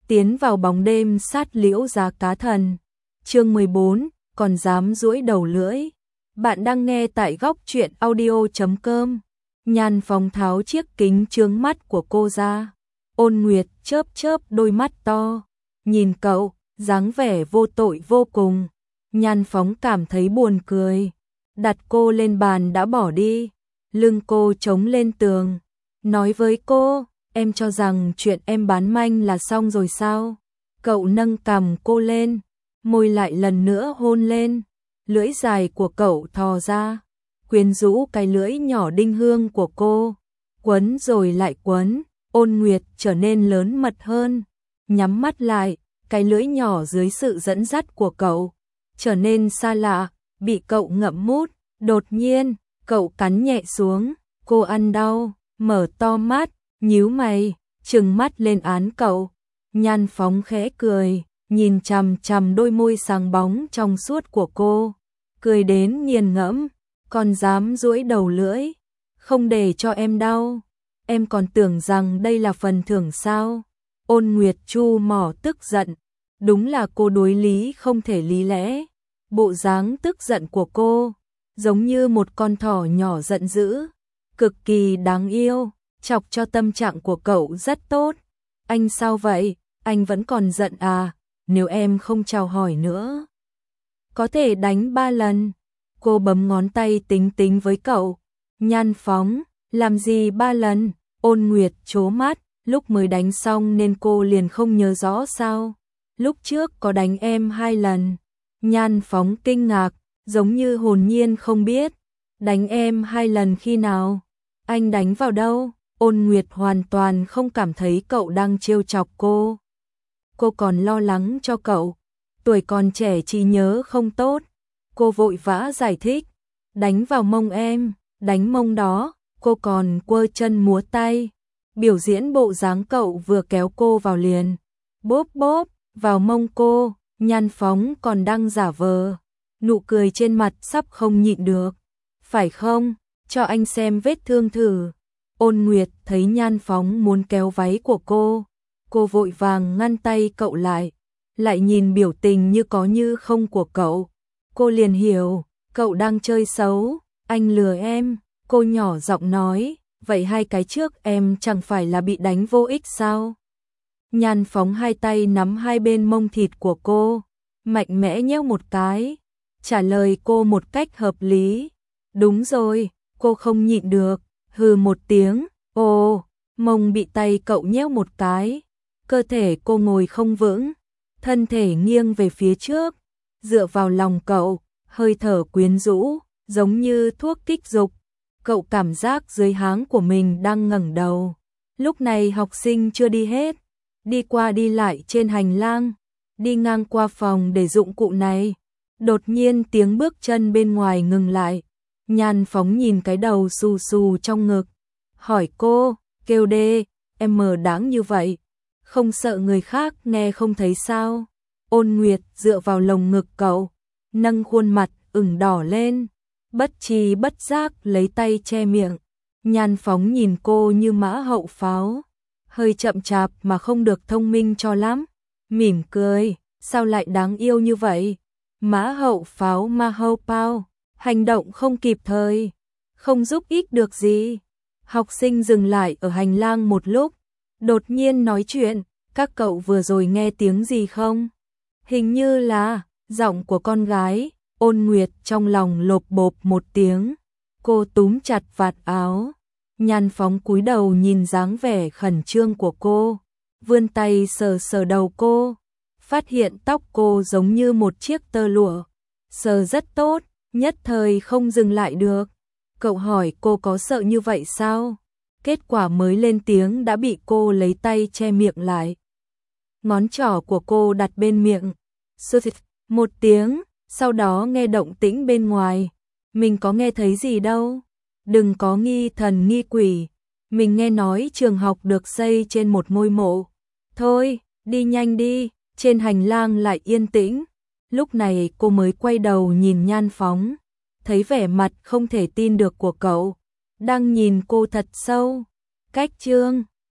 tiến vào bóng đêm sát liễu giá cá thần. Chương 14, còn dám duỗi đầu lưỡi. Bạn đang nghe tại góc truyện audio.com. Nhan Phóng tháo chiếc kính chướng mắt của cô ra. Ôn Nguyệt chớp chớp đôi mắt to, nhìn cậu, dáng vẻ vô tội vô cùng. Nhan Phóng cảm thấy buồn cười, đặt cô lên bàn đã bỏ đi, lưng cô chống lên tường, nói với cô, em cho rằng chuyện em bán manh là xong rồi sao? Cậu nâng cằm cô lên, môi lại lần nữa hôn lên, lưỡi dài của cậu thò ra, quyến rũ cái lưỡi nhỏ đinh hương của cô, quấn rồi lại quấn. Ôn Nguyệt trở nên lớn mật hơn, nhắm mắt lại, cái lưỡi nhỏ dưới sự dẫn dắt của cậu trở nên xa lạ, bị cậu ngậm mút. Đột nhiên, cậu cắn nhẹ xuống, cô ăn đau, mở to mắt, nhíu mày, trừng mắt lên án cậu. Nhan Phóng khẽ cười, nhìn chằm chằm đôi môi sáng bóng trong suốt của cô, cười đến nghiền ngẫm, còn dám duỗi đầu lưỡi, không để cho em đau. Em còn tưởng rằng đây là phần thưởng sao? Ôn Nguyệt chu mỏ tức giận, đúng là cô đối lý không thể lý lẽ. Bộ dáng tức giận của cô, giống như một con thỏ nhỏ giận dữ, cực kỳ đáng yêu, chọc cho tâm trạng của cậu rất tốt. Anh sao vậy? Anh vẫn còn giận à? Nếu em không chào hỏi nữa, có thể đánh 3 lần. Cô bấm ngón tay tính tính với cậu. Nhan Phóng, làm gì 3 lần? Ôn Nguyệt trố mắt, lúc mới đánh xong nên cô liền không nhớ rõ sao? Lúc trước có đánh em 2 lần. Nhan Phóng kinh ngạc, giống như hồn nhiên không biết. Đánh em 2 lần khi nào? Anh đánh vào đâu? Ôn Nguyệt hoàn toàn không cảm thấy cậu đang trêu chọc cô. Cô còn lo lắng cho cậu, tuổi còn trẻ trí nhớ không tốt. Cô vội vã giải thích, đánh vào mông em, đánh mông đó. Cô còn quơ chân múa tay, biểu diễn bộ dáng cậu vừa kéo cô vào liền, bóp bóp vào mông cô. Nhan Phóng còn đang giả vờ, nụ cười trên mặt sắp không nhịn được. Phải không? Cho anh xem vết thương thử. Ôn Nguyệt thấy Nhan Phóng muốn kéo váy của cô vội vàng ngăn tay cậu lại nhìn biểu tình như có như không của cậu. Cô liền hiểu, cậu đang chơi xấu, anh lừa em. Cô nhỏ giọng nói, vậy 2 cái trước em chẳng phải là bị đánh vô ích sao? Nhan Phóng 2 tay nắm 2 bên mông thịt của cô, mạnh mẽ nhéo một cái, trả lời cô một cách hợp lý. Đúng rồi, cô không nhịn được, hừ một tiếng, ồ, mông bị tay cậu nhéo một cái, cơ thể cô ngồi không vững, thân thể nghiêng về phía trước, dựa vào lòng cậu, hơi thở quyến rũ, giống như thuốc kích dục. Cậu cảm giác dưới háng của mình đang ngẩng đầu. Lúc này học sinh chưa đi hết, đi qua đi lại trên hành lang, đi ngang qua phòng để dụng cụ này. Đột nhiên tiếng bước chân bên ngoài ngừng lại. Nhan Phóng nhìn cái đầu xù xù trong ngực, hỏi cô, kêu đê, em mờ đáng như vậy, không sợ người khác nghe không thấy sao? Ôn Nguyệt dựa vào lồng ngực cậu, nâng khuôn mặt ửng đỏ lên, bất tri bất giác lấy tay che miệng. Nhan Phóng nhìn cô như mã hậu pháo, hơi chậm chạp mà không được thông minh cho lắm, mỉm cười, sao lại đáng yêu như vậy? Mã hậu pháo ma hậu pao, hành động không kịp thời, không giúp ích được gì. Học sinh dừng lại ở hành lang một lúc, đột nhiên nói chuyện, các cậu vừa rồi nghe tiếng gì không? Hình như là giọng của con gái. Ôn Nguyệt trong lòng lộp bộp một tiếng, cô túm chặt vạt áo. Nhan Phóng cúi đầu nhìn dáng vẻ khẩn trương của cô, vươn tay sờ sờ đầu cô, phát hiện tóc cô giống như một chiếc tơ lụa, sờ rất tốt, nhất thời không dừng lại được. Cậu hỏi cô có sợ như vậy sao? Kết quả mới lên tiếng đã bị cô lấy tay che miệng lại. Ngón trỏ của cô đặt bên miệng, xụt một tiếng. Sau đó nghe động tĩnh bên ngoài, mình có nghe thấy gì đâu, đừng có nghi thần nghi quỷ, mình nghe nói trường học được xây trên một ngôi mộ. Thôi, đi nhanh đi. Trên hành lang lại yên tĩnh. Lúc này cô mới quay đầu nhìn Nhan Phóng, thấy vẻ mặt không thể tin được của cậu, đang nhìn cô thật sâu. Cách chương